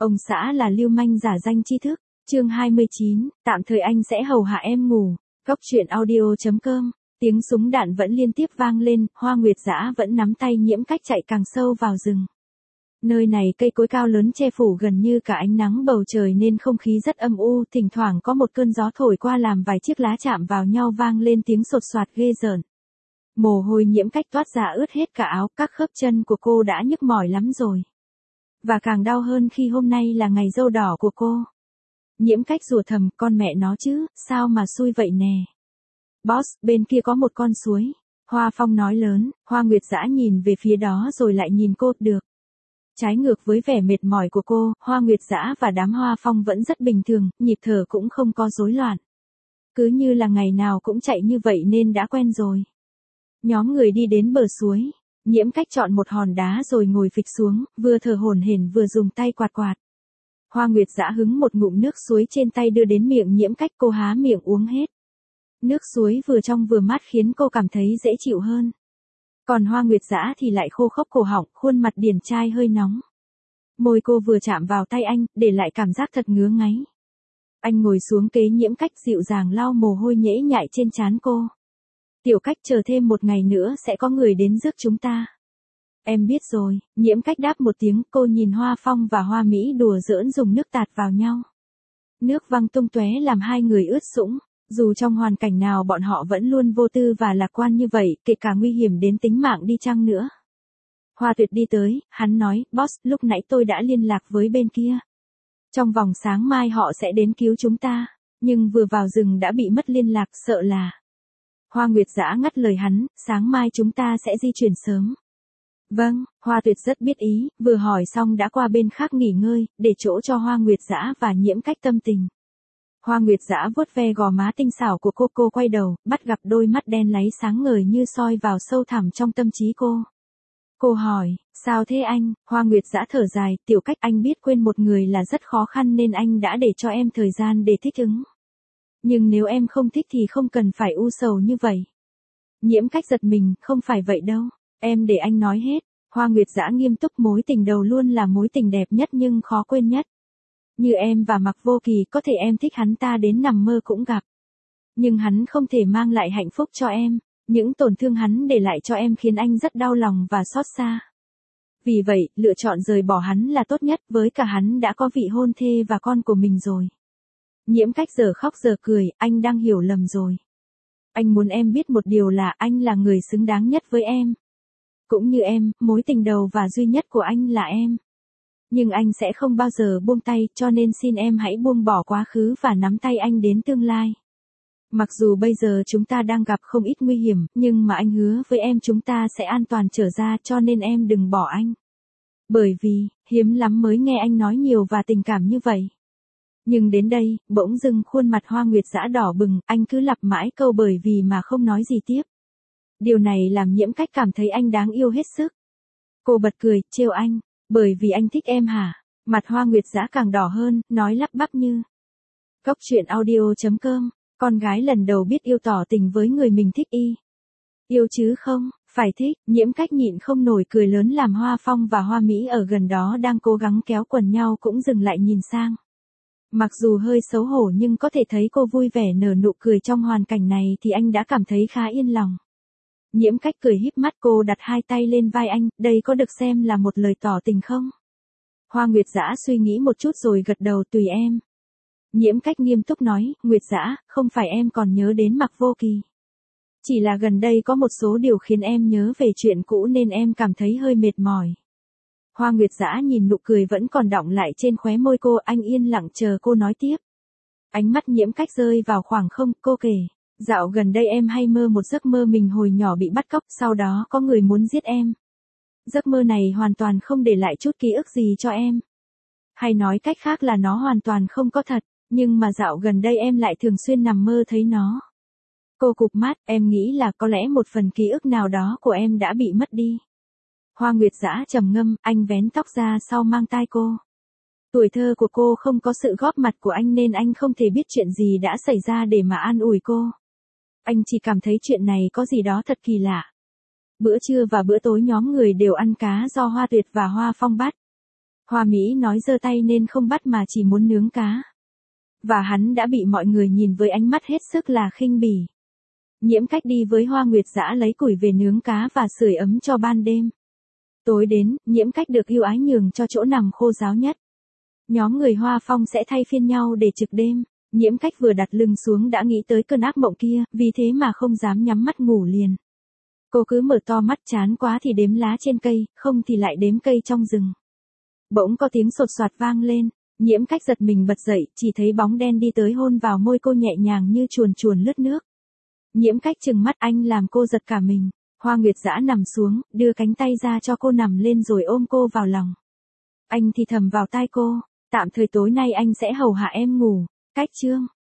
Ông xã là lưu manh giả danh tri thức. Chương 29, tạm thời anh sẽ hầu hạ em ngủ. Góc truyện audio.com. Tiếng súng đạn vẫn liên tiếp vang lên, Hoa Nguyệt Dã vẫn nắm tay Nhiễm Cách chạy càng sâu vào rừng. Nơi này cây cối cao lớn che phủ gần như cả ánh nắng bầu trời nên không khí rất âm u, thỉnh thoảng có một cơn gió thổi qua làm vài chiếc lá chạm vào nhau vang lên tiếng sột soạt ghê rợn. Mồ hôi Nhiễm Cách toát ra ướt hết cả áo, các khớp chân của cô đã nhức mỏi lắm rồi. Và càng đau hơn khi hôm nay là ngày dâu đỏ của cô. Nhiễm Cách rủa thầm, con mẹ nó chứ, sao mà xui vậy nè. Boss, bên kia có một con suối. Hoa Phong nói lớn, Hoa Nguyệt Dã nhìn về phía đó rồi lại nhìn cô, được. Trái ngược với vẻ mệt mỏi của cô, Hoa Nguyệt Dã và đám Hoa Phong vẫn rất bình thường, nhịp thở cũng không có rối loạn. Cứ như là ngày nào cũng chạy như vậy nên đã quen rồi. Nhóm người đi đến bờ suối. Nhiễm Cách chọn một hòn đá rồi ngồi phịch xuống, vừa thở hổn hển vừa dùng tay quạt quạt. Hoa Nguyệt Dã hứng một ngụm nước suối trên tay đưa đến miệng Nhiễm Cách, cô há miệng uống hết. Nước suối vừa trong vừa mát khiến cô cảm thấy dễ chịu hơn. Còn Hoa Nguyệt Dã thì lại khô khốc cổ họng, khuôn mặt điển trai hơi nóng. Môi cô vừa chạm vào tay anh, để lại cảm giác thật ngứa ngáy. Anh ngồi xuống kế Nhiễm Cách dịu dàng lau mồ hôi nhễ nhại trên trán cô. Tiểu Cách, chờ thêm một ngày nữa sẽ có người đến rước chúng ta. Em biết rồi, Nhiễm Cách đáp một tiếng, cô nhìn Hoa Phong và Hoa Mỹ đùa giỡn dùng nước tạt vào nhau. Nước văng tung tóe làm hai người ướt sũng. Dù trong hoàn cảnh nào bọn họ vẫn luôn vô tư và lạc quan như vậy, kể cả nguy hiểm đến tính mạng đi chăng nữa. Hoa Tuyệt đi tới, hắn nói, boss, lúc nãy tôi đã liên lạc với bên kia. Trong vòng sáng mai họ sẽ đến cứu chúng ta, nhưng vừa vào rừng đã bị mất liên lạc, sợ là. Hoa Nguyệt Dã ngắt lời hắn, sáng mai chúng ta sẽ di chuyển sớm. Vâng, Hoa Tuyệt rất biết ý, vừa hỏi xong đã qua bên khác nghỉ ngơi, để chỗ cho Hoa Nguyệt Dã và Nhiễm Cách tâm tình. Hoa Nguyệt Dã vuốt ve gò má tinh xảo của cô quay đầu, bắt gặp đôi mắt đen láy sáng ngời như soi vào sâu thẳm trong tâm trí cô. Cô hỏi, sao thế anh? Hoa Nguyệt Dã thở dài, Tiểu Cách, anh biết quên một người là rất khó khăn nên anh đã để cho em thời gian để thích ứng. Nhưng nếu em không thích thì không cần phải u sầu như vậy. Nhiễm Cách giật mình, không phải vậy đâu, em để anh nói hết. Hoa Nguyệt Dã nghiêm túc, mối tình đầu luôn là mối tình đẹp nhất nhưng khó quên nhất. Như em và Mạc Vô Kỳ, có thể em thích hắn ta đến nằm mơ cũng gặp. Nhưng hắn không thể mang lại hạnh phúc cho em, những tổn thương hắn để lại cho em khiến anh rất đau lòng và xót xa. Vì vậy, lựa chọn rời bỏ hắn là tốt nhất, với cả hắn đã có vị hôn thê và con của mình rồi. Nhiễm Cách giờ khóc giờ cười, anh đang hiểu lầm rồi. Anh muốn em biết một điều là anh là người xứng đáng nhất với em. Cũng như em, mối tình đầu và duy nhất của anh là em. Nhưng anh sẽ không bao giờ buông tay, cho nên xin em hãy buông bỏ quá khứ và nắm tay anh đến tương lai. Mặc dù bây giờ chúng ta đang gặp không ít nguy hiểm, nhưng mà anh hứa với em chúng ta sẽ an toàn trở ra, cho nên em đừng bỏ anh. Bởi vì, hiếm lắm mới nghe anh nói nhiều và tình cảm như vậy. Nhưng đến đây, bỗng dưng khuôn mặt Hoa Nguyệt Dã đỏ bừng, anh cứ lặp mãi câu bởi vì mà không nói gì tiếp. Điều này làm Nhiễm Cách cảm thấy anh đáng yêu hết sức. Cô bật cười, trêu anh. Bởi vì anh thích em hả? Mặt Hoa Nguyệt Dã càng đỏ hơn, nói lắp bắp như. Góc truyện audio.com. Con gái lần đầu biết yêu tỏ tình với người mình thích y. Yêu chứ không, phải thích. Nhiễm Cách nhịn không nổi cười lớn làm Hoa Phong và Hoa Mỹ ở gần đó đang cố gắng kéo quần nhau cũng dừng lại nhìn sang. Mặc dù hơi xấu hổ nhưng có thể thấy cô vui vẻ nở nụ cười trong hoàn cảnh này thì anh đã cảm thấy khá yên lòng. Nhiễm Cách cười híp mắt, cô đặt hai tay lên vai anh, đây có được xem là một lời tỏ tình không? Hoa Nguyệt Dã suy nghĩ một chút rồi gật đầu, tùy em. Nhiễm Cách nghiêm túc nói, Nguyệt Dã, không phải em còn nhớ đến Mạc Vô Kỳ. Chỉ là gần đây có một số điều khiến em nhớ về chuyện cũ nên em cảm thấy hơi mệt mỏi. Hoa Nguyệt Dã nhìn nụ cười vẫn còn đọng lại trên khóe môi cô, anh yên lặng chờ cô nói tiếp. Ánh mắt Nhiễm Cách rơi vào khoảng không, cô kể. Dạo gần đây em hay mơ một giấc mơ mình hồi nhỏ bị bắt cóc, sau đó có người muốn giết em. Giấc mơ này hoàn toàn không để lại chút ký ức gì cho em. Hay nói cách khác là nó hoàn toàn không có thật, nhưng mà dạo gần đây em lại thường xuyên nằm mơ thấy nó. Cô cụp mắt, em nghĩ là có lẽ một phần ký ức nào đó của em đã bị mất đi. Hoa Nguyệt Dã trầm ngâm, anh vén tóc ra sau mang tai cô. Tuổi thơ của cô không có sự góp mặt của anh nên anh không thể biết chuyện gì đã xảy ra để mà an ủi cô. Anh chỉ cảm thấy chuyện này có gì đó thật kỳ lạ. Bữa trưa và bữa tối nhóm người đều ăn cá do Hoa Tuyệt và Hoa Phong bắt. Hoa Mỹ nói giơ tay nên không bắt mà chỉ muốn nướng cá. Và hắn đã bị mọi người nhìn với ánh mắt hết sức là khinh bỉ. Nhiễm Cách đi với Hoa Nguyệt Dã lấy củi về nướng cá và sưởi ấm cho ban đêm. Tối đến, Nhiễm Cách được ưu ái nhường cho chỗ nằm khô ráo nhất. Nhóm người Hoa Phong sẽ thay phiên nhau để trực đêm. Nhiễm Cách vừa đặt lưng xuống đã nghĩ tới cơn ác mộng kia, vì thế mà không dám nhắm mắt ngủ liền. Cô cứ mở to mắt, chán quá thì đếm lá trên cây, không thì lại đếm cây trong rừng. Bỗng có tiếng sột soạt vang lên, Nhiễm Cách giật mình bật dậy, chỉ thấy bóng đen đi tới hôn vào môi cô nhẹ nhàng như chuồn chuồn lướt nước. Nhiễm Cách trừng mắt, anh làm cô giật cả mình. Hoa Nguyệt Dã nằm xuống, đưa cánh tay ra cho cô nằm lên rồi ôm cô vào lòng. Anh thì thầm vào tai cô, tạm thời tối nay anh sẽ hầu hạ em ngủ. Cách chương